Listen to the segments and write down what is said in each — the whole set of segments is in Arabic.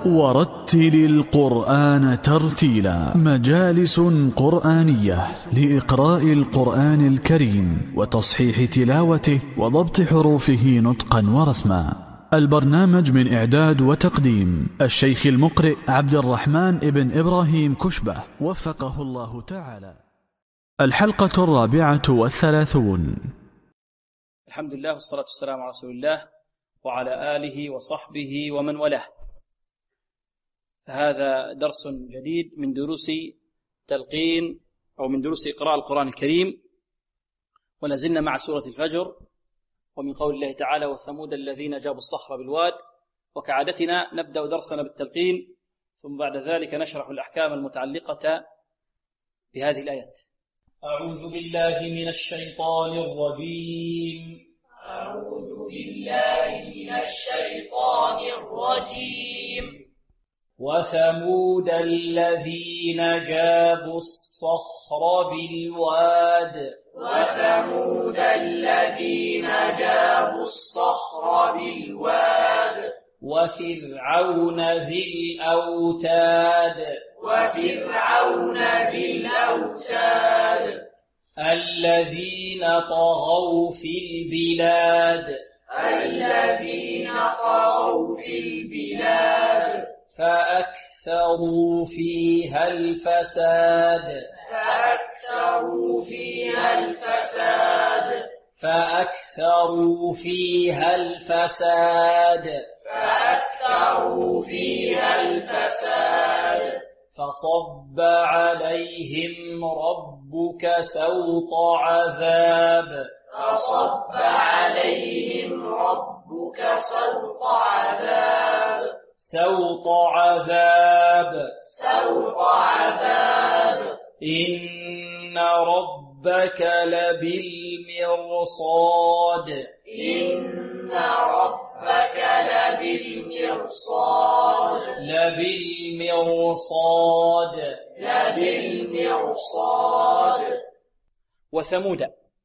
ورتل القرآن ترتيلا. مجالس قرآنية لإقراء القرآن الكريم وتصحيح تلاوته وضبط حروفه نطقا ورسما. البرنامج من إعداد وتقديم الشيخ المقرئ عبد الرحمن ابن إبراهيم كشبة وفقه الله تعالى. الحلقة 34. الحمد لله والصلاة والسلام على رسول الله وعلى آله وصحبه ومن والاه. هذا درس جديد من دروس تلقين أو من دروس إقراء القرآن الكريم، ولازلنا مع سورة الفجر ومن قول الله تعالى وثمود الذين جابوا الصخر بالواد. وكعادتنا نبدأ درسنا بالتلقين، ثم بعد ذلك نشرح الأحكام المتعلقة بهذه الآيات. أعوذ بالله من الشيطان الرجيم. أعوذ بالله من الشيطان الرجيم. وثمود الذين جابوا الصخر بالواد. وثمود الذين جابوا الصخر بالواد. وفرعون ذي الأوتاد. وفرعون ذي الأوتاد. الذين طغوا في البلاد. الذين طغوا في البلاد. فأكثروا فيها الفساد. فأكثروا فيها الفساد. فأكثروا فيها الفساد. فأكثروا فيها الفساد. فصب عليهم ربك سوط عذاب. فصب عليهم ربك سوط عذاب. سوط عذاب. سوط عذاب. إن ربك لبالمرصاد. إن ربك لبالمرصاد. لبالمرصاد. لبالمرصاد. وثمود.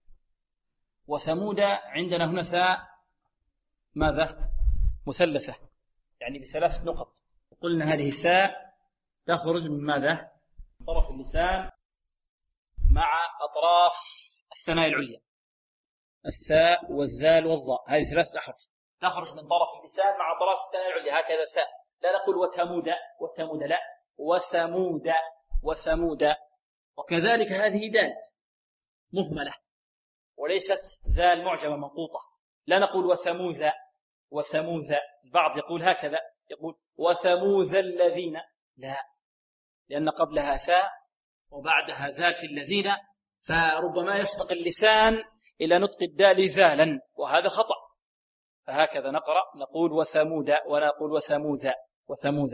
وثمود عندنا هنا ثاء ماذا؟ مثلثة، يعني بثلاث نقط. قلنا هذه الثاء تخرج من ماذا؟ طرف اللسان مع أطراف الثنايا العليا. الثاء والذال والظاء، هذه ثلاث أحرف تخرج من طرف اللسان مع أطراف الثنايا العليا، هكذا ثاء. لا نقول وثمود وثمود، لا، وثمود وثمود. وكذلك هذه دال مهملة وليست ذال معجمة منقوطة. لا نقول وثموذ وثموذ. البعض يقول هكذا، يقول وثموذ الذين، لا، لأن قبلها ثاء وبعدها ذال في الذين، فربما يسبق اللسان إلى نطق الدال ذالا، وهذا خطأ. فهكذا نقرأ، نقول وثمود ولا نقول وثموذ. وثموذ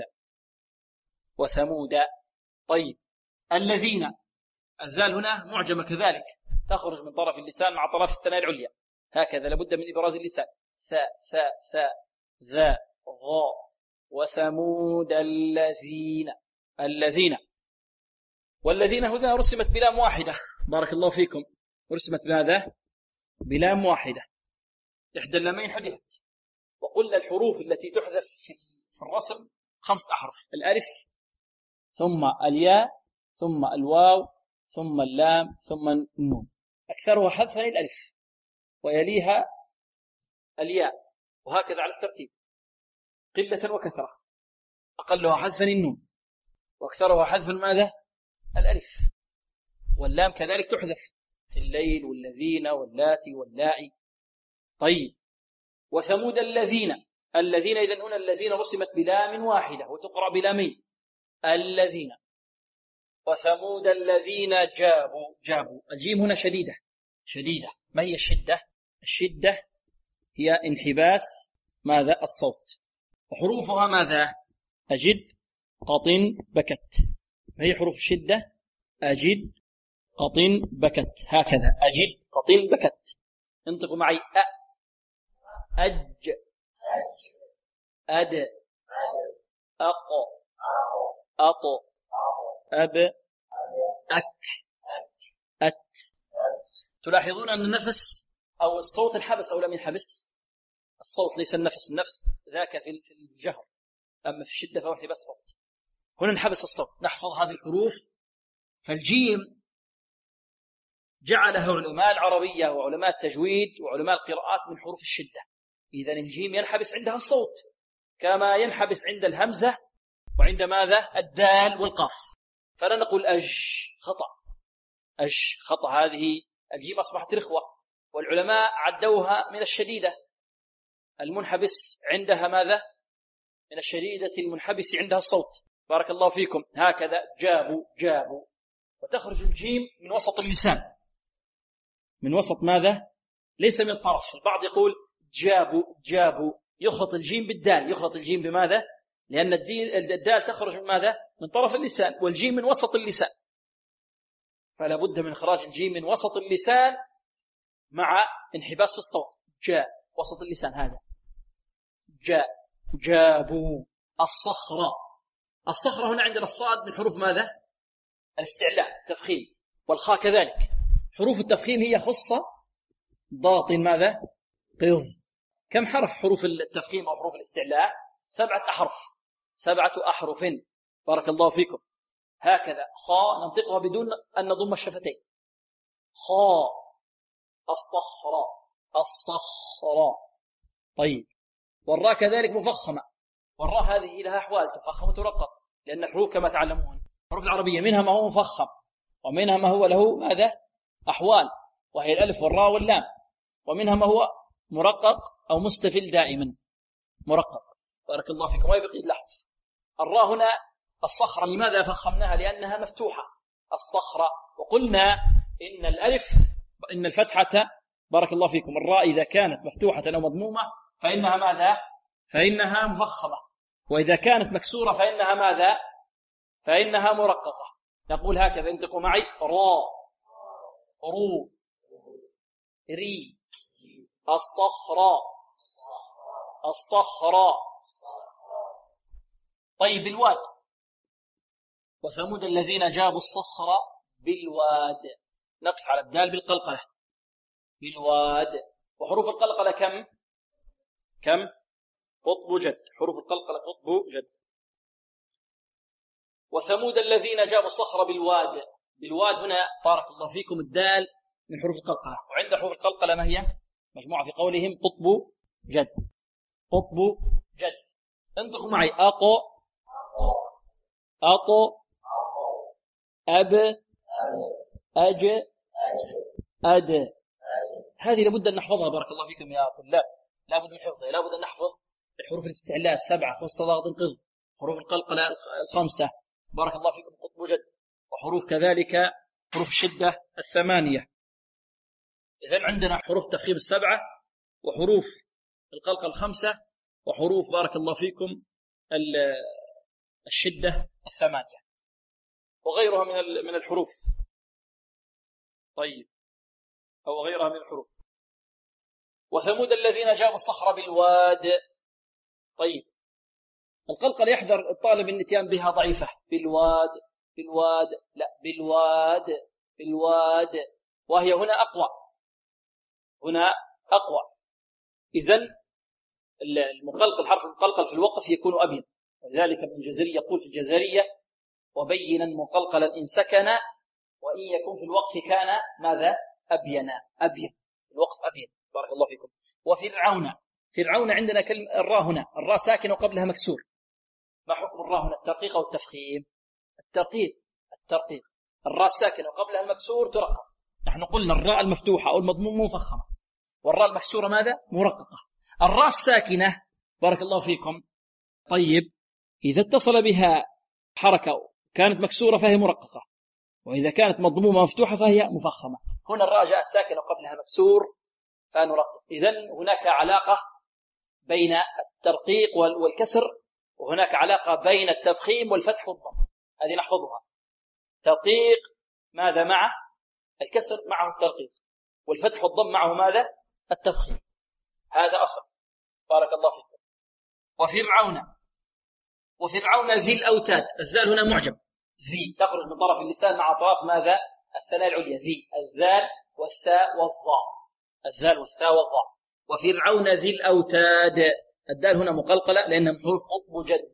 وثمود. طيب، الذين، الذال هنا معجمة كذلك، تخرج من طرف اللسان مع طرف الثنايا العليا، هكذا لابد من إبراز اللسان. ثاء ثاء ثاء ذا ظاء. وثمود الذين. الذين والذين هنا رسمت بلام واحدة، بارك الله فيكم، رسمت بهذا بلام واحدة، إحدى اللامين حذفت. وقلنا الحروف التي تحذف في الرسم 5 أحرف: الألف ثم الياء ثم الواو ثم اللام ثم النون. أكثرها حذفا الألف ويليها الياء، وهكذا على الترتيب قلة وكثرة. أقلها حذفا النون، وأكثرها حذفا ماذا؟ الألف. واللام كذلك تحذف في الليل والذين واللاتي واللاعي. طيب، وثمود الذين. الذين إذن هنا الذين رسمت بلام واحدة وتقرأ بلامين، الذين. وثمود الذين جابوا. الجيم هنا شديدة. شديدة. ما هي الشدة؟ الشدة هي انحباس ماذا؟ الصوت. وحروفها ماذا؟ أجد قطن بكت. ما هي حروف الشدة؟ أجد قطن بكت، هكذا، أجد قطن بكت. انطقوا معي: أ أج أد أق أط أب أك أت. تلاحظون أن النفس أو الصوت انحبس أو لم ينحبس؟ الصوت ليس النفس، النفس ذاك في الجهر، أما في الشدة فهو انحباس الصوت. هنا انحبس الصوت، نحفظ هذه الحروف. فالجيم جعله علماء العربية وعلماء التجويد وعلماء القراءات من حروف الشدة. إذن الجيم ينحبس عندها الصوت كما ينحبس عند الهمزة وعند ماذا؟ الدال والقاف. فلا نقول أج، خطأ، أج خطأ. هذه الجيم أصبحت رخوة، والعلماء عدوها من الشديدة. المنحبس عندها ماذا؟ من الشديدة المنحبس عندها الصوت. بارك الله فيكم. هكذا جابوا جابوا، وتخرج الجيم من وسط اللسان. من وسط ماذا؟ ليس من الطرف. البعض يقول جابوا جابوا، يخلط الجيم بالدال. يخلط الجيم بماذا؟ لأن الدال تخرج من ماذا؟ من طرف اللسان، والجيم من وسط اللسان. فلا بد من إخراج الجيم من وسط اللسان مع انحباس في الصوت. جاء وسط اللسان هذا. جاء جابوا. الصخرة. الصخرة هنا عندنا الصاد من حروف ماذا؟ الاستعلاء، تفخيم، والخاء كذلك. حروف التفخيم هي خصة، ضاط ماذا؟ قض. كم حرف حروف التفخيم أو حروف الاستعلاء؟ 7 أحرف. 7 أحرف. بارك الله فيكم. هكذا خاء ننطقها بدون أن نضم الشفتين. خاء. الصخرة. الصخرة. طيب. والراء كذلك مفخمة، والراء هذه لها أحوال، تفخم وترقق، لأن الحروف كما تعلمون الحروف العربية منها ما هو مفخم ومنها ما هو له ماذا؟ أحوال، وهي الألف والراء واللام، ومنها ما هو مرقق أو مستفل دائما مرقق. بارك الله فيكم. ويبقي لحظ. الراء هنا الصخرة لماذا فخمناها؟ لأنها مفتوحة، الصخرة. وقلنا إن الألف، إن الفتحة، بارك الله فيكم، الراء إذا كانت مفتوحة أو مضمومة فإنها ماذا؟ فإنها مفخمة. وإذا كانت مكسورة فإنها ماذا؟ فإنها مرققة. نقول هكذا، انطقوا معي: راء، رو، ري. الصخرة. الصخرة. طيب. الواد. وثمود الذين جابوا الصخر بالواد. نقف على الدال بالقلقلة. بالواد. وحروف القلقلة كم؟ كم؟ قطب جد. حروف القلقلة قطب جد. وثمود الذين جابوا الصخر بالواد. بالواد هنا بارك الله فيكم الدال من حروف القلقلة. وعند حروف القلقلة ما هي؟ مجموعة في قولهم قطب جد. قطب جد. انطقوا معي: أقو، أطو، أب، أج، أد. هذه لابد أن نحفظها. بارك الله فيكم يا طلاب، لابد من حفظها. لابد أن نحفظ الحروف الاستعلاء 7، خص، ضغط، انقض. حروف القلقلة 5. بارك الله فيكم قطب جد. وحروف كذلك حروف الشدة 8. إذن عندنا حروف تفخيم 7، وحروف القلقلة 5، وحروف بارك الله فيكم الشدة 8، وغيرها من الحروف. طيب. أو غيرها من الحروف. وثمود الذين جابوا الصخر بالواد. طيب. القلقلة يحذر الطالب من الاتيان بها ضعيفة. بالواد، بالواد، لا، بالواد، بالواد. وهي هنا أقوى. هنا أقوى. إذن المقلقل، حرف المقلقل في الوقف يكون أبين. ولذلك ابن الجزري يقول في الجزرية: وبينا مقلقلا إن سكن، وإن يكون في الوقف كان ماذا؟ أبينا. أبين. الوقف أبين. بارك الله فيكم. وفرعون. فرعون عندنا كلمة الراء هنا، الراء ساكنة وقبلها مكسور. ما حكم الراء هنا؟ الترقيق أو التفخيم؟ الترقيق. الترقيق. الراء ساكنة وقبلها المكسور ترقق. نحن قلنا الراء المفتوحة أو المضمومة مفخمة، والراء المكسورة ماذا؟ مرققة. الراء الساكنة بارك الله فيكم. طيب. إذا اتصل بها حركة كانت مكسورة فهي مرققة، وإذا كانت مضمومة مفتوحة فهي مفخمة. هنا الراء جاءت ساكنة وقبلها مكسور فنرقق. إذن هناك علاقة بين الترقيق والكسر، وهناك علاقة بين التفخيم والفتح والضم. هذه نحفظها. ترقيق ماذا معه؟ الكسر معه الترقيق، والفتح والضم معه ماذا؟ التفخيم. هذا أصل. بارك الله فيكم. وفرعون. وفرعون ذي الأوتاد. الذال هنا معجم، ذي تخرج من طرف اللسان مع أطراف ماذا؟ الثنايا العليا. ذي، الذال والثاء والظاء. الذال والثاء والظاء. وفرعون ذي الأوتاد. الدال هنا مقلقلة لأنها من حروف قطب جد.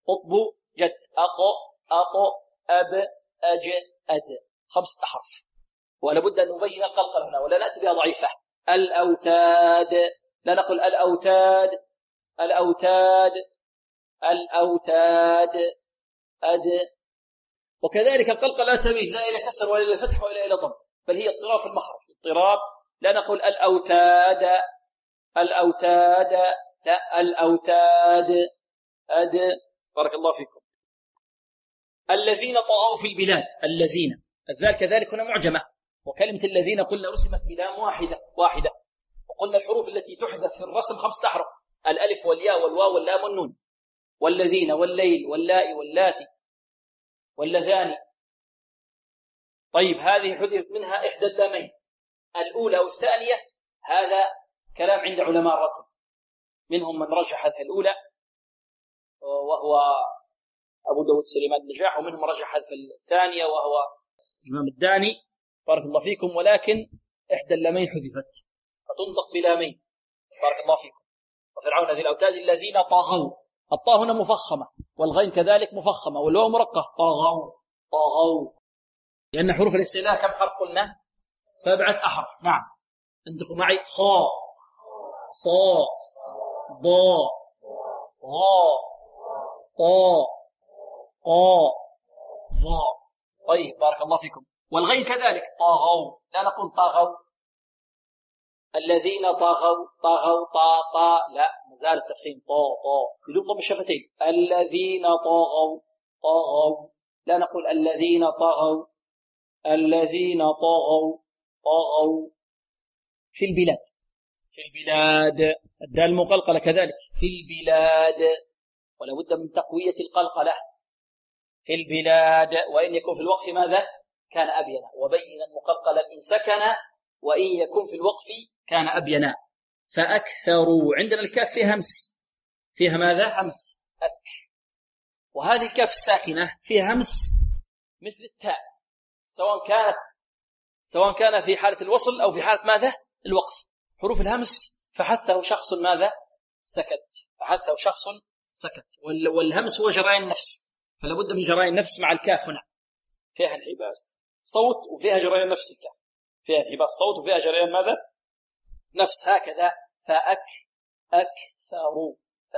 أطب جد أق أط أب أج أد 5 أحرف، ولا بد أن نبين القلقلة هنا ولا نأتي بها ضعيفة. الأوتاد، لا نقول الأوتاد، الأوتاد الأوتاد أد. وكذلك القلقلة لا تميل لا إلى كسر ولا إلى فتح ولا إلى ضم، بل هي اضطراب في المخرج، اضطراب. لا نقول الأوتاد الأوتاد، لا الأوتاد أد. بارك الله فيكم. الذين طغوا في البلاد، الذين، الذال كذلك هنا معجمة، وكلمة الذين قلنا رسمت بلام واحدة، وقلنا الحروف التي تحذف في الرسم 5 أحرف، الألف والياء والواو واللام والنون. والذين والليل واللاء واللاتي واللذان. طيب هذه حذفت منها إحدى اللامين الأولى والثانية، هذا كلام عند علماء الرسم، منهم من رجح حذف الأولى وهو أبو داود سليمان النجاح، ومنهم رجح حذف الثانية وهو الإمام الداني. بارك الله فيكم. ولكن إحدى اللامين حذفت فتنطق بلامين. بارك الله فيكم. وفرعون ذي الأوتاد الذين طغوا، الطاء هنا مفخمة والغين كذلك مفخمة والواو مرقة، طغوا، لأن حروف الاستئناف كم حرف قلنا؟ 7 أحرف. نعم، انتقوا معي. خاء صا ضا غا طا قا ظا. طيب بارك الله فيكم. والغين كذلك طغوا، لا نقول طغوا. الذين طغوا طا لا، مازال التفخيم طا بدون ضم الشفتين. الذين طغوا لا نقول الذين طغوا. الذين طغوا في البلاد، الدال مقلقلة كذلك في البلاد، ولا بد من تقوية القلقلة في البلاد. وإن يكون في الوقف ماذا؟ كان أبينا. وبين المقلقلة إن سكن، وإن يكون في الوقف كان أبينا. فأكثروا، عندنا الكاف فيها همس، فيها ماذا؟ همس أك. وهذه الكاف الساكنة فيها همس مثل التاء، سواء كان في حالة الوصل أو في حالة ماذا؟ الوقف. حروف الهمس فحثه شخص ماذا؟ سكت، فحثه شخص سكت. والهمس هو جريان النفس، فلا بد من جريان النفس مع الكاف. هنا فيها انحباس صوت وفيها جريان نفس، الكاف فيها انحباس صوت وفيها جريان ماذا؟ نفس. هكذا فأكثروا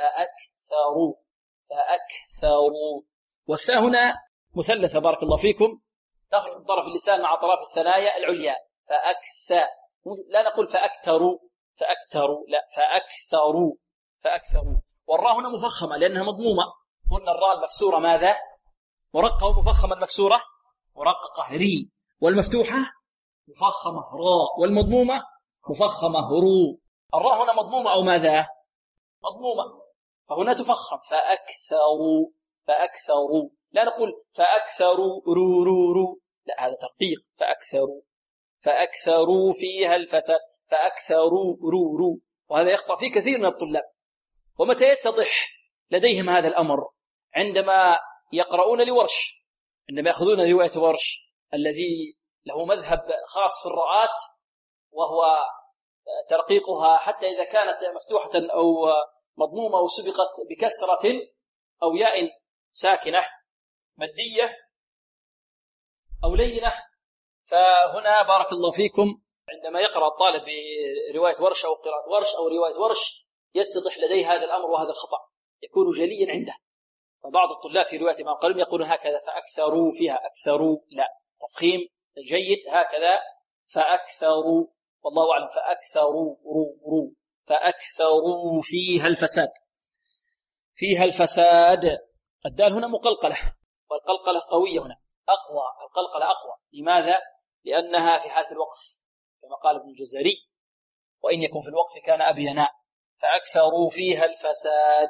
والثاء هنا مثلثة بارك الله فيكم، تخرج من طرف اللسان مع طرف الثنايا العليا. لا نقول فأكثروا لا، فأكثروا. والراء هنا مفخمة لأنها مضمومة. قلنا الراء المكسورة ماذا؟ مرققة، ومفخمة المكسورة مرققة ري، والمفتوحة مفخمة راء، والمضمومة مفخمة رو. الراء هنا مضمومة أو ماذا؟ مضمومة، فهنا تفخم. فأكثروا لا نقول فأكثروا رو لا، هذا ترقيق. فأكثروا فيها الفساد، فأكثروا رو. وهذا يخطأ فيه كثير من الطلاب. ومتى يتضح لديهم هذا الأمر؟ عندما يقرؤون لورش، عندما يأخذون رواية ورش الذي له مذهب خاص في الراءات، وهو ترقيقها حتى إذا كانت مفتوحة أو مضمومة أو سبقت بكسرة أو ياء ساكنة مادية أو لينة. فهنا بارك الله فيكم عندما يقرأ الطالب برواية ورش أو قراءة ورش أو رواية ورش يتضح لديه هذا الأمر، وهذا الخطأ يكون جليا عنده. فبعض الطلاب في رواية إمام قلم يقولون هكذا فأكثروا فيها، أكثروا لا، تفخيم جيد هكذا فأكثروا، والله أعلم. فأكثروا رو فأكثروا فيها الفساد. الدال هنا مقلقلة، والقلقلة قوية هنا أقوى، القلقلة أقوى. لماذا؟ لأنها في حالة الوقف كما قال ابن الجزري، وإن يكون في الوقف كان أبينا. فأكثروا فيها الفساد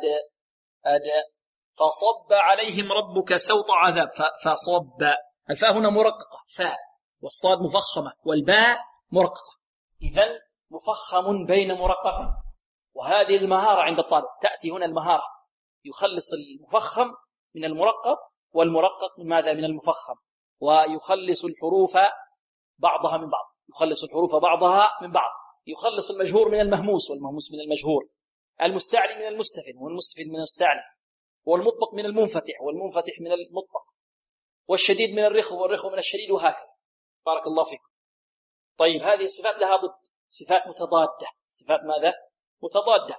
فصب عليهم ربك سوط عذاب. فصب، الفاء هنا مرققة فاء، والصاد مفخمة والباء مرققة، إذن مفخم بين مرقق. وهذه المهارة عند الطالب، تأتي هنا المهارة، يخلص المفخم من المرقق والمرقق من ماذا؟ من المفخم، ويخلص الحروف بعضها من بعض، يخلص المجهور من المهموس والمهموس من المجهور، المستعلي من المستفل والمستفل من المستعلي. والمطبق من المنفتح، والمنفتح من المطبق، والشديد من الرخو، والرخو من الشديد، وهكذا. بارك الله فيكم. طيب هذه الصفات لها ضد، صفات متضادة. صفات ماذا؟ متضادة.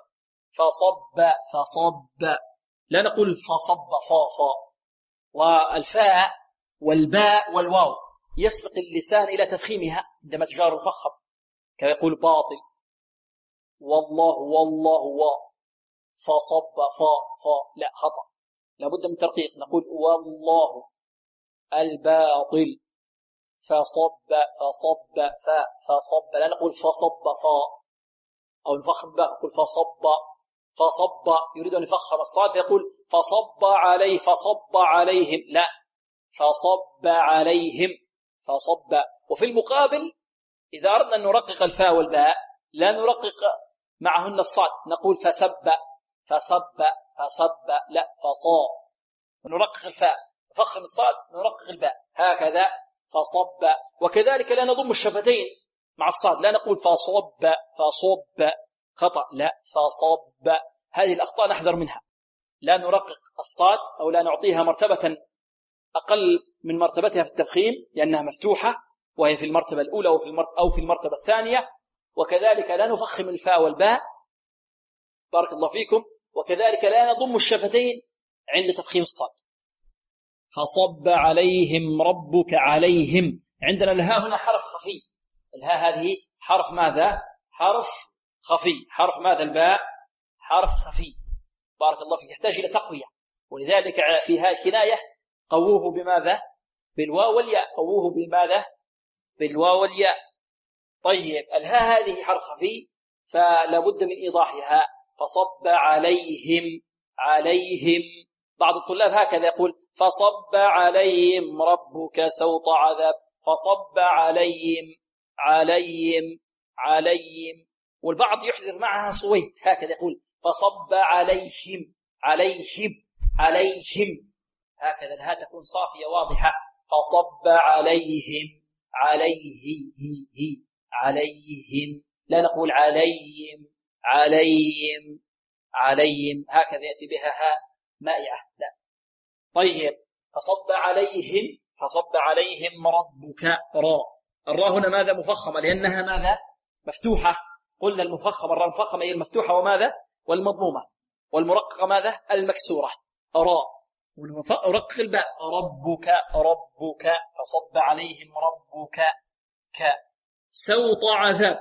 فصب، لا نقول فصب فا، والفاء والباء والواو يسبق اللسان إلى تفخيمها عندما تجار الفخم، كما يقول باطل، والله فصب فا، لا، خطأ، لابد من ترقيق، نقول والله الباطل، فصب فصب، لا نقول فصب فا أو نفخم باء، نقول فصب يريد أن يفخم الصاد فيقول فصب عليهم، لا، فصب عليهم، فصب. وفي المقابل إذا أردنا أن نرقق الفاء والباء لا نرقق معهن الصاد، نقول فصب، لا، فصا، نرقق الفاء، نفخم الصاد، نرقق الباء، هكذا فصب. وكذلك لا نضم الشفتين مع الصاد، لا نقول فصب، خطأ، لا، فصب. هذه الأخطاء نحذر منها، لا نرقق الصاد أو لا نعطيها مرتبة أقل من مرتبتها في التفخيم لأنها مفتوحة وهي في المرتبة الأولى أو في المرتبة الثانية. وكذلك لا نفخم الفاء والباء، بارك الله فيكم. وكذلك لا نضم الشفتين عند تفخيم الصاد. فصب عليهم ربك، عليهم، عندنا الهاء هنا حرف خفي، الهاء هذه حرف ماذا؟ حرف خفي. حرف ماذا الباء؟ حرف خفي، بارك الله فيك، يحتاج إلى تقوية، ولذلك في هذه الكناية قووه بماذا؟ بالواو والياء، قووه بماذا؟ بالواو والياء. طيب الهاء هذه حرف خفي فلا بد من إيضاحها، فصب عليهم. بعض الطلاب هكذا يقول فصب عليهم ربك سوط عذاب، فصب عليهم، والبعض يحذر معها صويت هكذا يقول فصب عليهم، هكذا الهاء تكون صافية واضحة، فصب عليهم، عليهم، لا نقول عليهم، هكذا يأتي بها هاء مائعة، لا. طيب فصب عليهم ربك، الراء هنا ماذا؟ مفخمة، لأنها ماذا؟ مفتوحة. قلنا المفخمة، الراء المفخمة هي المفتوحة وماذا؟ والمضمومة. والمرققة ماذا؟ المكسورة، راء. ورقق الباء، ربك، فصب عليهم ربك، سوط عذاب،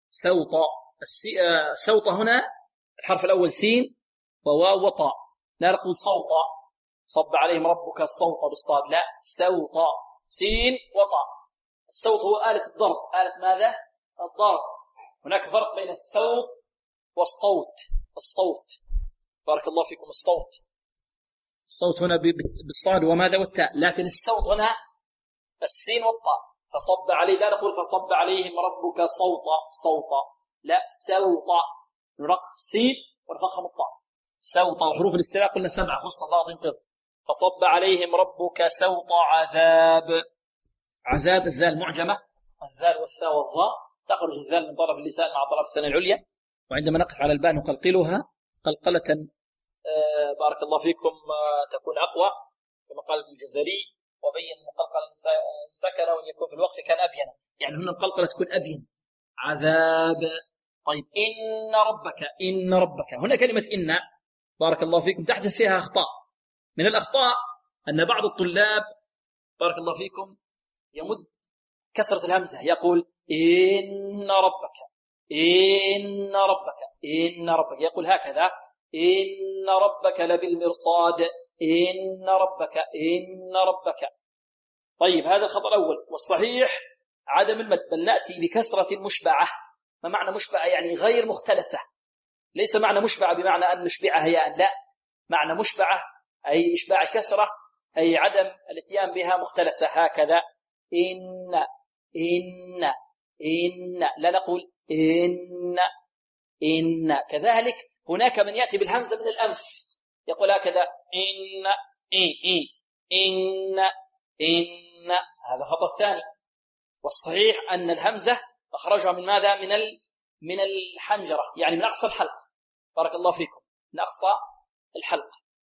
سوط هنا الحرف الأول سين وواو وطاء، لا نقول صوتا، صب عليهم ربك الصوت بالصاد، لا، سوط، سين وطاء. الصوت هو آلة الضرب، آلة ماذا؟ الضرب. هناك فرق بين الصوت والصوت. الصوت، بارك الله فيكم، الصوت هنا بالصاد وماذا؟ والتاء، لكن الصوت هنا السين والطاء. فصب عليه، لا نقول فصب عليهم ربك صوتا، لا، سوطا، نرقق سين ونفخم الطاء، سوطا. وحروف الاستعلاء قلنا 7 خص ضاد انقض. فصب عليهم ربك سوط عذاب، عذاب الذال معجمة، الذال والثاء والظاء، تخرج الذال من طرف اللسان مع طرف الثانية العليا، وعندما نقف على الباء نقلقلها قلقلة بارك الله فيكم تكون أقوى، كما قال ابن الجزري وبين مقلقل سكن وإن يكون في الوقف كان أبينا، يعني هنا القلقلة تكون أبين، عذاب. طيب إن ربك، هنا كلمة إن بارك الله فيكم تحدث فيها أخطاء. من الأخطاء أن بعض الطلاب بارك الله فيكم يمد كسرة الهمزة، يقول إن ربك، يقول هكذا إن ربك لبالمرصاد، إن ربك. طيب هذا الخطأ الأول، والصحيح عدم المد، بل نأتي بكسرة مشبعة. ما معنى مشبعة؟ يعني غير مختلسة، ليس معنى مشبعة بمعنى أن نشبعها هياء، لا، معنى مشبعة أي إشباع الكسرة، أي عدم الاتيان بها مختلسة، هكذا إن، لا نقول إن. كذلك هناك من يأتي بالهمزة من الأنف، يقول هكذا إن، هذا خطأ الثاني. والصحيح أن الهمزة أخرجها من ماذا؟ من الحنجرة، يعني من أقصى الحلق، بارك الله فيكم، من أقصى الحلق،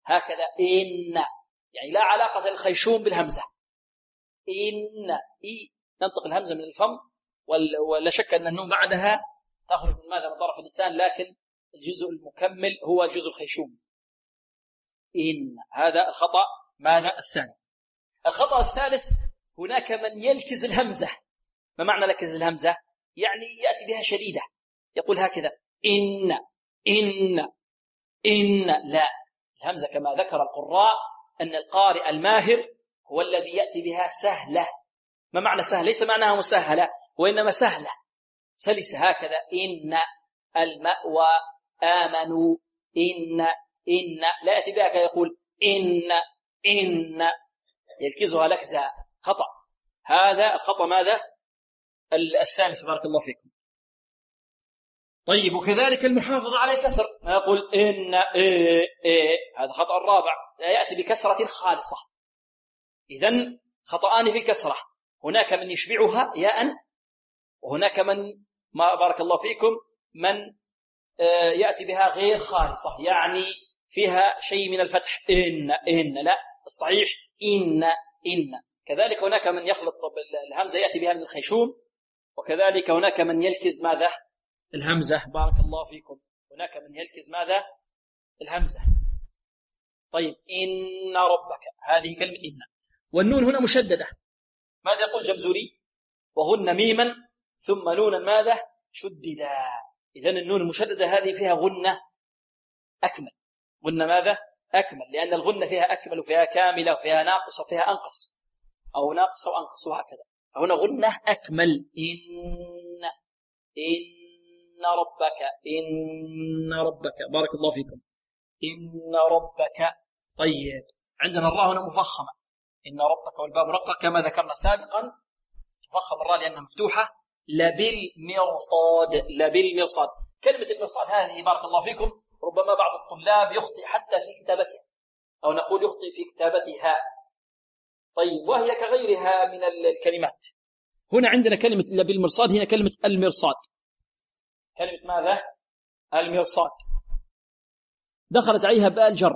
هكذا إن، يعني لا علاقة للخيشوم بالهمزة. إن إي ننطق الهمزة من الفم، ولا شك أن النون بعدها تخرج من ماذا؟ من طرف اللسان، لكن الجزء المكمل هو الجزء الخيشوم. إن هذا الخطأ ماذا؟ الثاني. الخطأ الثالث هناك من يلكز الهمزة. ما معنى لكز الهمزة؟ يعني يأتي بها شديدة، يقول هكذا إن إن إن. لا، الهمزة كما ذكر القراء أن القارئ الماهر هو الذي يأتي بها سهلة. ما معنى سهلة؟ ليس معناها مسهلة، وإنما سهلة سلسة، هكذا إن المأوى آمنوا إن لا يأتي بها يقول إن يلكزها لكزة، خطأ. هذا الخطأ ماذا؟ الثالث، بارك الله فيكم. طيب، وكذلك المحافظة على الكسر، ما يقول إن هذا خطأ الرابع، لا يأتي بكسرة خالصة. إذن خطأان في الكسرة، هناك من يشبعها ياء، وهناك من، ما بارك الله فيكم، من يأتي بها غير خالصة، يعني فيها شيء من الفتح. إن لا، الصحيح إن. كذلك هناك من يخلط الهمزة يأتي بها من الخيشوم، وكذلك هناك من يلكز ماذا؟ الهمزة، بارك الله فيكم. هناك من يلكز ماذا؟ الهمزة. طيب، إن ربك، هذه كلمة إن، والنون هنا مشددة. ماذا يقول جمزوري؟ وهن ميما ثم نونا ماذا؟ شددا. إذن النون المشددة هذه فيها غنة أكمل. غنة ماذا؟ أكمل، لأن الغنة فيها أكمل وفيها كاملة وفيها ناقص وفيها أنقص، أو ناقص وأنقص، وهكذا. هنا غنة أكمل. إن ربك بارك الله فيكم. إن ربك. طيب، عندنا الراء هنا مفخمة، إن ربك والباء مرققة كما ذكرنا سابقا، تفخم الراء لأنها مفتوحة. لبالمرصاد. كلمة المرصاد هذه بارك الله فيكم ربما بعض الطلاب يخطئ حتى في كتابتها، أو نقول يخطئ في كتابتها. طيب، وهي كغيرها من الكلمات. هنا عندنا كلمة لبالمرصاد، هنا كلمة المرصاد. كلمة ماذا؟ المرصاد، دخلت عليها باء الجر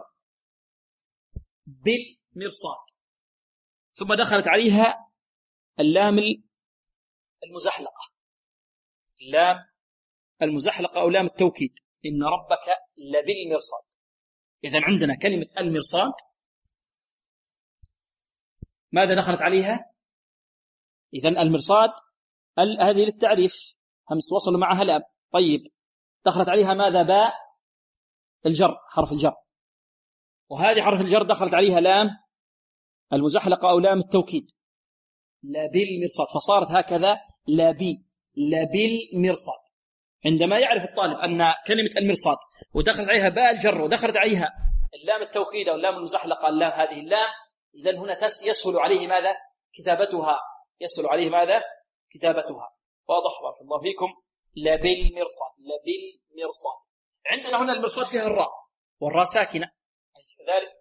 بالمرصاد، ثم دخلت عليها اللام المزحلقة، اللام المزحلقة أو لام التوكيد. إن ربك لبالمرصاد. إذن عندنا كلمة المرصاد، ماذا دخلت عليها؟ إذن المرصاد هذه للتعريف، همس وصل معها لام. طيب، دخلت عليها ماذا؟ باء الجر، حرف الجر، وهذه حرف الجر دخلت عليها لام المزحلقة أو لام التوكيد، لبالمرصاد، فصارت هكذا لبالمرصاد. عندما يعرف الطالب أن كلمة المرصاد ودخلت عليها باء الجر ودخلت عليها اللام التوكيد أو اللام المزحلقة، اللام هذه اللام، إذن هنا يسهل عليه ماذا؟ كتابتها. يسهل عليه ماذا؟ كتابتها. واضح؟ بارك الله فيكم. لبالمرصاد. عندنا هنا المرصاد فيها الراء، والراء ساكنة أليس كذلك؟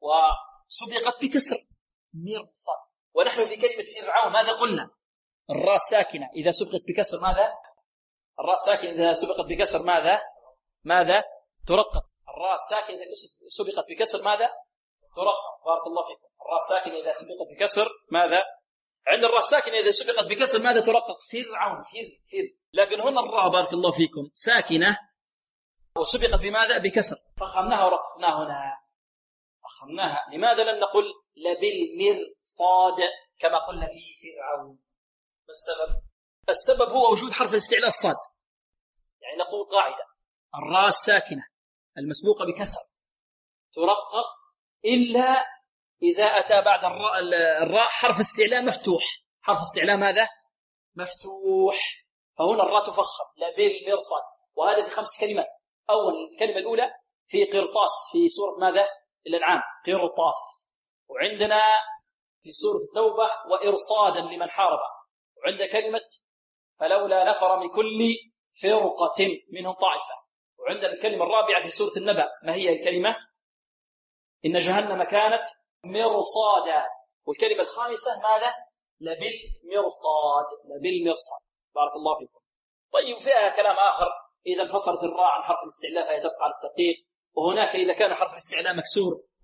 وسبقت بكسر مرصاد. ونحن في كلمة فرعون ماذا قلنا؟ الراء ساكنة إذا سبقت بكسر ماذا؟ الراء ساكنة إذا سبقت بكسر ماذا؟ ترقق. الراء ساكنة إذا سبقت بكسر ماذا؟ ترقق. بارك الله فيكم. الراء ساكنة إذا سبقت بكسر ماذا؟ عند الراء ساكنة إذا سبقت بكسر ماذا؟ ترقق. فرعون. لكن هنا الراء بارك الله فيكم ساكنة وسبقت بماذا؟ بكسر، فخمناها ورققناها هنا. فخمناها. لماذا لم نقل لبالمرصاد كما قلنا في فرعون؟ ما السبب؟ السبب هو وجود حرف الاستعلاء الصاد. يعني نقول قاعدة: الراء الساكنة المسبوقة بكسر ترقق إلا إذا أتى بعد الراء حرف استعلاء مفتوح. حرف استعلاء ماذا؟ مفتوح. فهنا الراء تفخم لبالمرصاد. وهذا في 5 كلمات. أول الكلمة الأولى في قرطاس في سورة ماذا؟ الأنعام، قرطاس. وعندنا في سورة التوبة وإرصادا لمن حارب. وعند كلمة فلولا نفر من كل فرقة منهم طائفة. وعندنا الكلمة الرابعة في سورة النبأ، ما هي الكلمة؟ إن جهنم كانت مرصادا. والكلمة الخامسة ماذا؟ لبالمرصاد. بارك الله فيكم. طيب، فيها كلام آخر: إذا انفصلت الراء عن حرف الاستعلاء فهي تبقى على التدقيق. وهناك إذا كان حرف الاستعلاء مكسور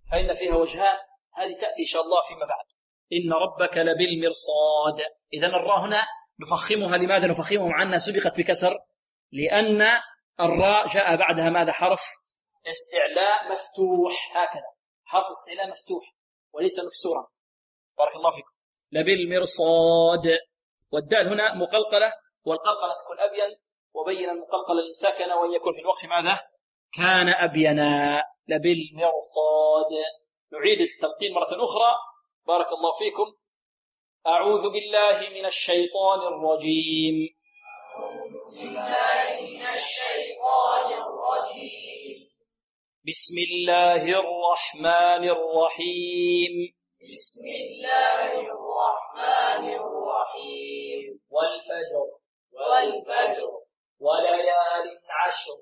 فإن فيها وجهان، هذه تأتي إن شاء الله فيما بعد. إن ربك لبالمرصاد. إذن الراء هنا نفخمها. لماذا نفخمها مع أنها سبقت بكسر؟ لأن الراء جاء بعدها ماذا؟ حرف استعلاء مفتوح، هكذا حرف استعلاء مفتوح وليس مكسورا. بارك الله فيكم. لبالمرصاد. والدال هنا مقلقلة، والقلقلة تكون أبين، وبين المقلقلة الساكنة وأن يكون في الوقف ماذا؟ كان أبينا. لبالمرصاد. نعيد التلقين مرة أخرى. بارك الله فيكم. أعوذ بالله من الشيطان الرجيم. أعوذ بالله من الشيطان الرجيم. بسم الله الرحمن الرحيم. بسم الله الرحمن الرحيم. والفجر. والفجر. وليال عشر.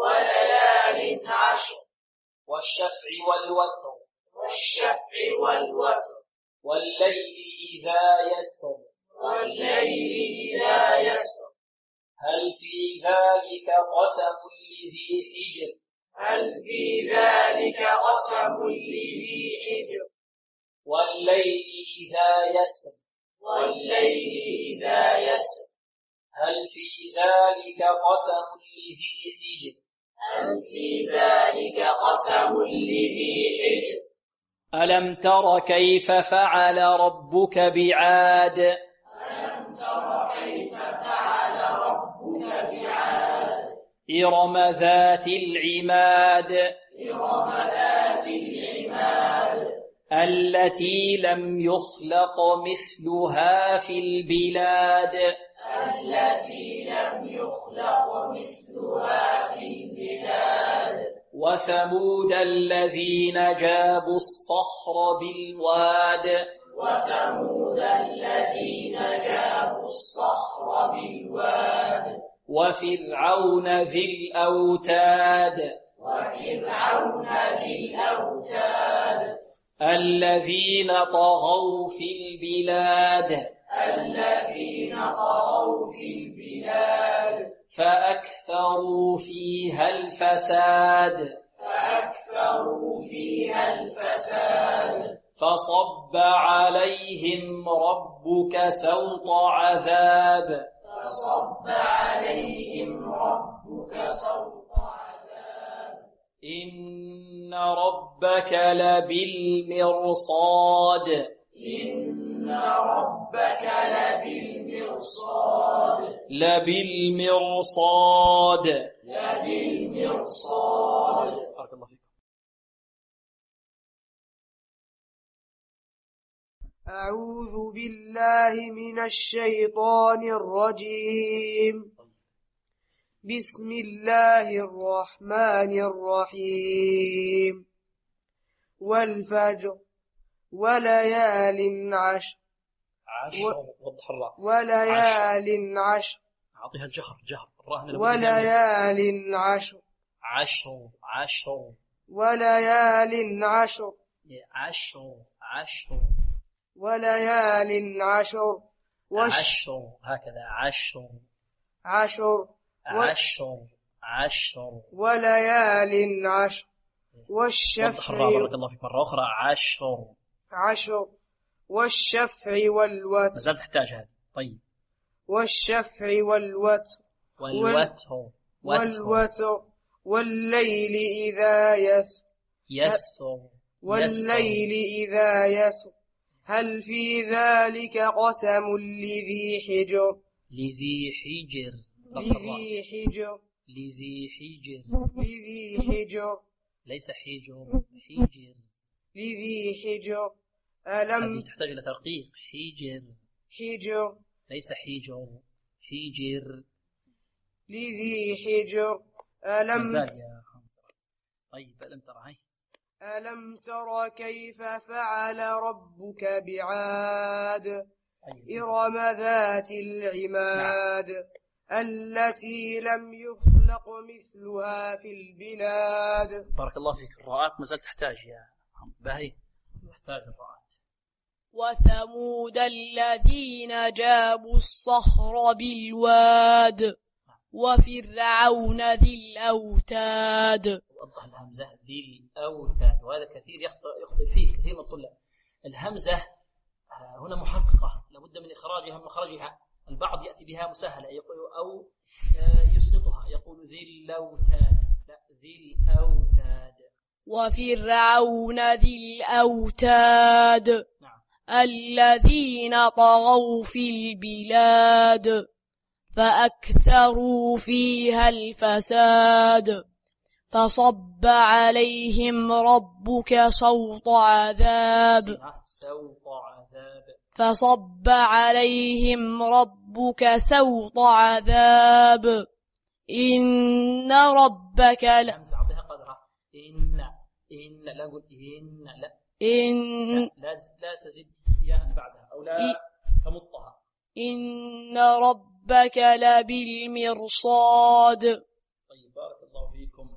وليال عشر. والشفع والوتر. والشفع والوتر. والليل إذا يسر. والليل إذا يسر. هل في ذلك قسم لذي حجر. هل في ذلك قسم لذي حجر. والليل إذا يسر. والليل إذا يسر. هل في ذلك قسم لذي حجر. هل في ذلك قسم لذي حجر. ألم تر كيف فعل ربك بعاد. ألم تر كيف فعل ربك بعاد. إرم ذات العماد. إرم ذات العماد. التي لم يخلق مثلها في البلاد. التي لم يخلق مثلها في البلاد. وثمود الذين جابوا الصخر بالواد. وثمود الذين جابوا الصخر بالواد. وفرعون ذي الأوتاد. وفرعون ذي الأوتاد. الذين طغوا في البلاد. الذين طغوا في البلاد. فأكثروا فيها الفساد. فأكثروا فيها الفساد. فصب عليهم ربك سوط عذاب. فصب عليهم ربك سوط عذاب. إن ربك لبالمرصاد. إن ربك لبالمرصاد. لبالمرصاد. لبالمرصاد. بارك الله فيكم. أعوذ بالله من الشيطان الرجيم. بسم الله الرحمن الرحيم. والفجر وليال عشر. وضح الراء. وليال عشر. أعطيها الجهر الراء. وليال عشر. عشر. وليال عشر. عشر. وليال عشر. عشر. هكذا عشر. عشر. وليال عشر. والشفع. وضح الراء بارك الله فيك مرة أخرى. عشر. والشفع والوتر. ما زال تحتاج هذا. طيب. والشفع والوتر. والوتر. والليل إذا يسر. والليل إذا يسر. هل في ذلك قسم لذي حجر. لذي حجر. ليس حجر. لذي حجر. هذه تحتاج إلى ترقيق. حجر. ليس حجر. لذي حجر. طيب ألم ترى. ألم تر كيف فعل ربك بعاد. إرم ذات العماد. التي لم يخلق مثلها في البلاد. بارك الله فيك. الراءات ما زالت تحتاج يا باهي. تحتاج الراءات. وثمود الذين جابوا الصخر بالواد. وفرعون ذي الأوتاد. وضح الهمزة ذي الأوتاد، وهذا كثير يخطئ فيه كثير من الطلاب. الهمزة هنا محققة لابد من إخراجها من مخرجها. البعض يأتي بها مسهلة أو يسقطها يقول ذي الأوتاد، لا ذي الأوتاد. وفرعون ذي الأوتاد. نعم. الذين طغوا في البلاد فأكثروا فيها الفساد فصب عليهم ربك سوط عذاب. فصب عليهم ربك سوط عذاب. إن ربك إن لا نقول إن لا لا تزيد ياء بعدها أو لا تمطها. إن ربك لبالمرصاد. طيب بارك الله فيكم.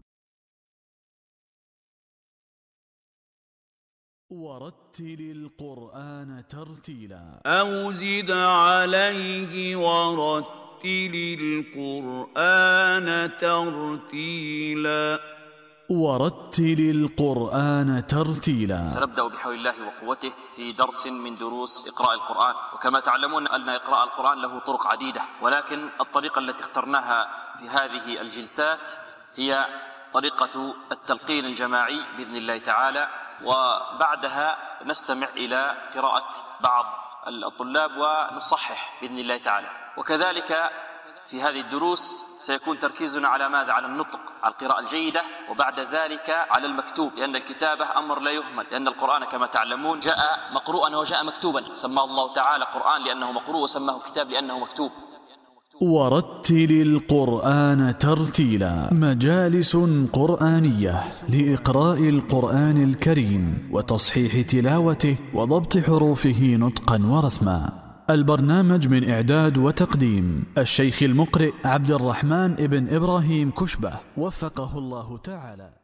ورتل القرآن ترتيلا أو زد عليه ورتل القرآن ترتيلا. ورتل القرآن ترتيلا. سنبدأ بحول الله وقوته في درس من دروس إقراء القرآن. وكما تعلمون أن إقراء القرآن له طرق عديدة، ولكن الطريقة التي اخترناها في هذه الجلسات هي طريقة التلقين الجماعي بإذن الله تعالى، وبعدها نستمع إلى قراءة بعض الطلاب ونصحح بإذن الله تعالى. وكذلك في هذه الدروس سيكون تركيزنا على ماذا؟ على النطق، على القراءة الجيدة، وبعد ذلك على المكتوب، لأن الكتابة أمر لا يهمل، لأن القرآن كما تعلمون جاء مقروءا وجاء مكتوبا. سماه الله تعالى قرآن لأنه مقروء، وسماه كتاب لأنه مكتوب. ورتل القرآن ترتيلا. مجالس قرآنية لإقراء القرآن الكريم وتصحيح تلاوته وضبط حروفه نطقا ورسما. البرنامج من إعداد وتقديم الشيخ المقرئ عبد الرحمن ابن إبراهيم كشبة، وفقه الله تعالى.